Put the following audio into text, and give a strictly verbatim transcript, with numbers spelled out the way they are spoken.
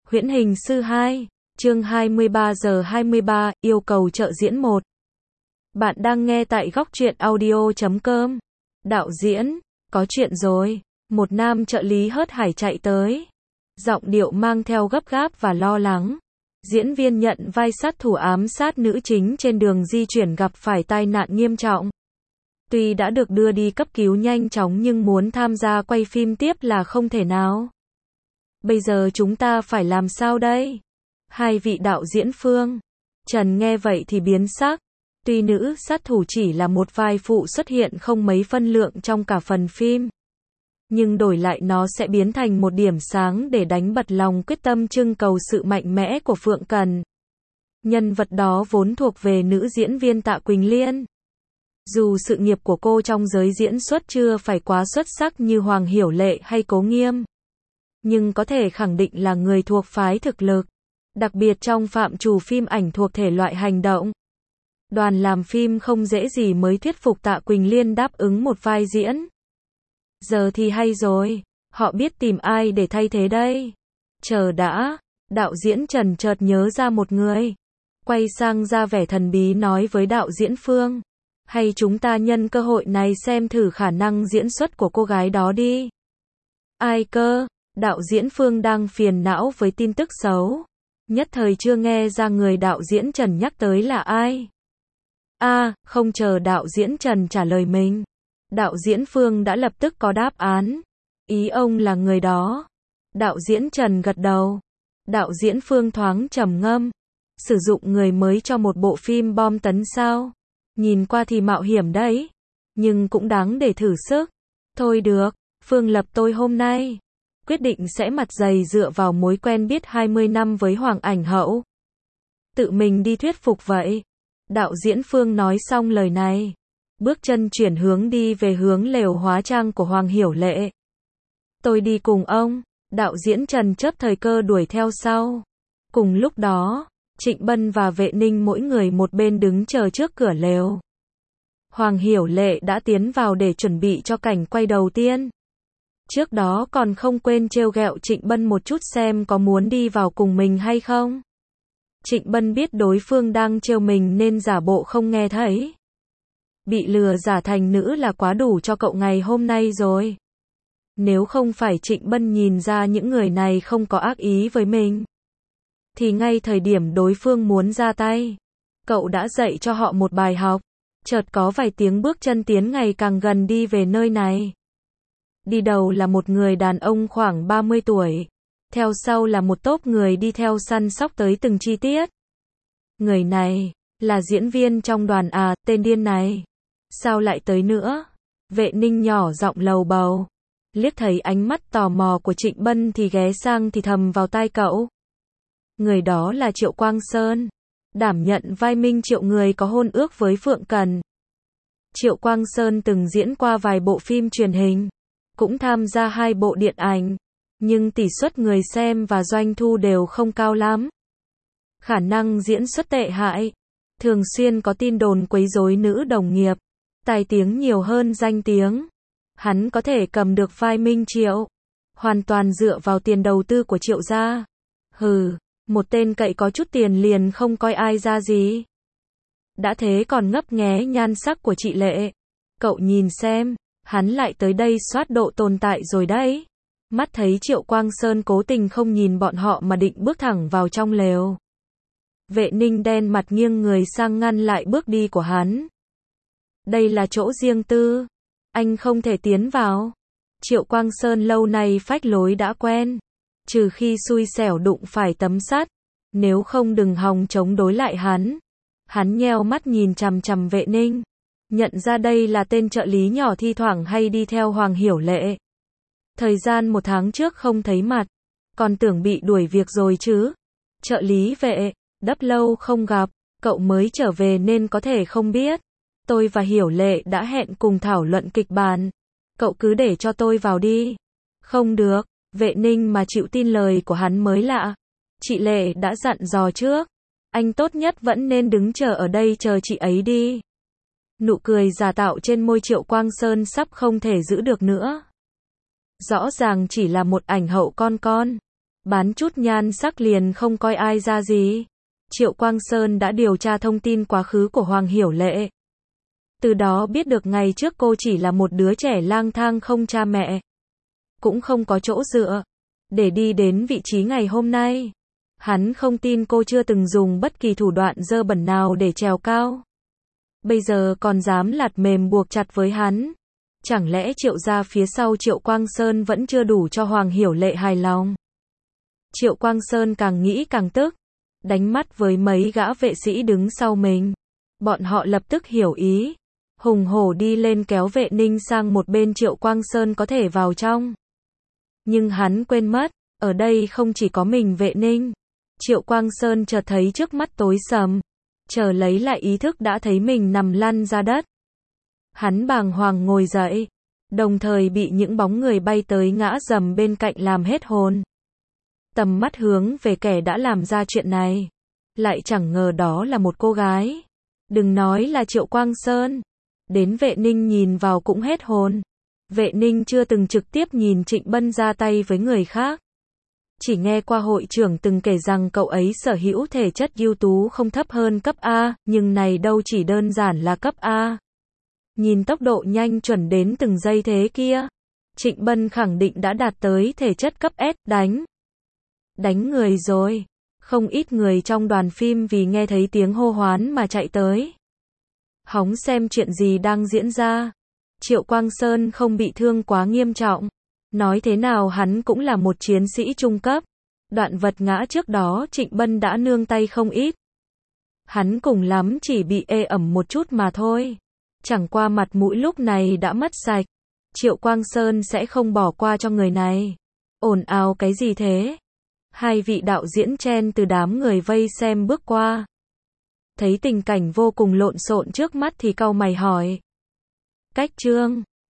Huyễn hình sư hai, chương hai mươi ba giờ hai mươi ba, yêu cầu trợ diễn một. Bạn đang nghe tại góc truyện audio chấm com. Đạo diễn, có chuyện rồi. Một nam trợ lý hớt hải chạy tới. Giọng điệu mang theo gấp gáp và lo lắng. Diễn viên nhận vai sát thủ ám sát nữ chính trên đường di chuyển gặp phải tai nạn nghiêm trọng. Tuy đã được đưa đi cấp cứu nhanh chóng nhưng muốn tham gia quay phim tiếp là không thể nào. Bây giờ chúng ta phải làm sao đây? Hai vị đạo diễn Phương, Trần nghe vậy thì biến sắc. Tuy nữ sát thủ chỉ là một vai phụ xuất hiện không mấy phân lượng trong cả phần phim, nhưng đổi lại nó sẽ biến thành một điểm sáng để đánh bật lòng quyết tâm trưng cầu sự mạnh mẽ của Phượng Cần. Nhân vật đó vốn thuộc về nữ diễn viên Tạ Quỳnh Liên. Dù sự nghiệp của cô trong giới diễn xuất chưa phải quá xuất sắc như Hoàng Hiểu Lệ hay Cố Nghiêm, nhưng có thể khẳng định là người thuộc phái thực lực, đặc biệt trong phạm trù phim ảnh thuộc thể loại hành động. Đoàn làm phim không dễ gì mới thuyết phục Tạ Quỳnh Liên đáp ứng một vai diễn. Giờ thì hay rồi, họ biết tìm ai để thay thế đây. Chờ đã, đạo diễn Trần chợt nhớ ra một người. Quay sang ra vẻ thần bí nói với đạo diễn Phương, hay chúng ta nhân cơ hội này xem thử khả năng diễn xuất của cô gái đó đi. Ai cơ? Đạo diễn Phương đang phiền não với tin tức xấu. Nhất thời chưa nghe ra người đạo diễn Trần nhắc tới là ai. A, à, không chờ đạo diễn Trần trả lời mình, đạo diễn Phương đã lập tức có đáp án. Ý ông là người đó. Đạo diễn Trần gật đầu. Đạo diễn Phương thoáng trầm ngâm. Sử dụng người mới cho một bộ phim bom tấn sao? Nhìn qua thì mạo hiểm đấy, nhưng cũng đáng để thử sức. Thôi được, Phương Lập tôi hôm nay quyết định sẽ mặt dày dựa vào mối quen biết hai mươi năm với Hoàng Ảnh Hậu. Tự mình đi thuyết phục vậy. Đạo diễn Phương nói xong lời này, bước chân chuyển hướng đi về hướng lều hóa trang của Hoàng Hiểu Lệ. Tôi đi cùng ông, đạo diễn Trần chớp thời cơ đuổi theo sau. Cùng lúc đó, Trịnh Bân và Vệ Ninh mỗi người một bên đứng chờ trước cửa lều. Hoàng Hiểu Lệ đã tiến vào để chuẩn bị cho cảnh quay đầu tiên. Trước đó còn không quên trêu ghẹo Trịnh Bân một chút xem có muốn đi vào cùng mình hay không. Trịnh Bân biết đối phương đang trêu mình nên giả bộ không nghe thấy. Bị lừa giả thành nữ là quá đủ cho cậu ngày hôm nay rồi. Nếu không phải Trịnh Bân nhìn ra những người này không có ác ý với mình, thì ngay thời điểm đối phương muốn ra tay, cậu đã dạy cho họ một bài học. Chợt có vài tiếng bước chân tiến ngày càng gần đi về nơi này. Đi đầu là một người đàn ông khoảng ba mươi tuổi. Theo sau là một tốp người đi theo săn sóc tới từng chi tiết. Người này là diễn viên trong đoàn à, tên điên này sao lại tới nữa? Vệ Ninh nhỏ giọng lầu bầu. Liếc thấy ánh mắt tò mò của Trịnh Bân thì ghé sang thì thầm vào tai cậu. Người đó là Triệu Quang Sơn, đảm nhận vai Minh Triệu, người có hôn ước với Phượng Cần. Triệu Quang Sơn từng diễn qua vài bộ phim truyền hình, cũng tham gia hai bộ điện ảnh, nhưng tỷ suất người xem và doanh thu đều không cao lắm. Khả năng diễn xuất tệ hại, thường xuyên có tin đồn quấy rối nữ đồng nghiệp, tai tiếng nhiều hơn danh tiếng. Hắn có thể cầm được vai Minh Triệu, hoàn toàn dựa vào tiền đầu tư của Triệu gia. Hừ, một tên cậy có chút tiền liền không coi ai ra gì. Đã thế còn ngấp nghé nhan sắc của chị Lệ. Cậu nhìn xem, hắn lại tới đây soát độ tồn tại rồi đấy. Mắt thấy Triệu Quang Sơn cố tình không nhìn bọn họ mà định bước thẳng vào trong lều. Vệ Ninh đen mặt nghiêng người sang ngăn lại bước đi của hắn. Đây là chỗ riêng tư, anh không thể tiến vào. Triệu Quang Sơn lâu nay phách lối đã quen, trừ khi xui xẻo đụng phải tấm sắt, nếu không đừng hòng chống đối lại hắn. Hắn nheo mắt nhìn chằm chằm Vệ Ninh, nhận ra đây là tên trợ lý nhỏ thi thoảng hay đi theo Hoàng Hiểu Lệ. Thời gian một tháng trước không thấy mặt, còn tưởng bị đuổi việc rồi chứ. Trợ lý Vệ, đắp lâu không gặp, cậu mới trở về nên có thể không biết. Tôi và Hiểu Lệ đã hẹn cùng thảo luận kịch bản. Cậu cứ để cho tôi vào đi. Không được, Vệ Ninh mà chịu tin lời của hắn mới lạ. Chị Lệ đã dặn dò trước, anh tốt nhất vẫn nên đứng chờ ở đây chờ chị ấy đi. Nụ cười giả tạo trên môi Triệu Quang Sơn sắp không thể giữ được nữa. Rõ ràng chỉ là một ảnh hậu con con. Bán chút nhan sắc liền không coi ai ra gì. Triệu Quang Sơn đã điều tra thông tin quá khứ của Hoàng Hiểu Lệ. Từ đó biết được ngày trước cô chỉ là một đứa trẻ lang thang không cha mẹ, cũng không có chỗ dựa, để đi đến vị trí ngày hôm nay. Hắn không tin cô chưa từng dùng bất kỳ thủ đoạn dơ bẩn nào để trèo cao. Bây giờ còn dám lạt mềm buộc chặt với hắn. Chẳng lẽ Triệu gia phía sau Triệu Quang Sơn vẫn chưa đủ cho Hoàng Hiểu Lệ hài lòng? Triệu Quang Sơn càng nghĩ càng tức, đánh mắt với mấy gã vệ sĩ đứng sau mình. Bọn họ lập tức hiểu ý, hùng hổ đi lên kéo Vệ Ninh sang một bên. Triệu Quang Sơn có thể vào trong, nhưng hắn quên mất, ở đây không chỉ có mình Vệ Ninh. Triệu Quang Sơn chợt thấy trước mắt tối sầm, chờ lấy lại ý thức đã thấy mình nằm lăn ra đất. Hắn bàng hoàng ngồi dậy, đồng thời bị những bóng người bay tới ngã rầm bên cạnh làm hết hồn. Tầm mắt hướng về kẻ đã làm ra chuyện này, lại chẳng ngờ đó là một cô gái. Đừng nói là Triệu Quang Sơn, đến Vệ Ninh nhìn vào cũng hết hồn. Vệ Ninh chưa từng trực tiếp nhìn Trịnh Bân ra tay với người khác. Chỉ nghe qua hội trưởng từng kể rằng cậu ấy sở hữu thể chất ưu tú không thấp hơn cấp A, nhưng này đâu chỉ đơn giản là cấp A. Nhìn tốc độ nhanh chuẩn đến từng giây thế kia, Trịnh Bân khẳng định đã đạt tới thể chất cấp S, đánh. Đánh người rồi. Không ít người trong đoàn phim vì nghe thấy tiếng hô hoán mà chạy tới. Hóng xem chuyện gì đang diễn ra. Triệu Quang Sơn không bị thương quá nghiêm trọng. Nói thế nào hắn cũng là một chiến sĩ trung cấp. Đoạn vật ngã trước đó Trịnh Bân đã nương tay không ít. Hắn cùng lắm chỉ bị ê ẩm một chút mà thôi. Chẳng qua mặt mũi lúc này đã mất sạch. Triệu Quang Sơn sẽ không bỏ qua cho người này. Ồn ào cái gì thế? Hai vị đạo diễn chen từ đám người vây xem bước qua. Thấy tình cảnh vô cùng lộn xộn trước mắt thì cau mày hỏi. Cách trương,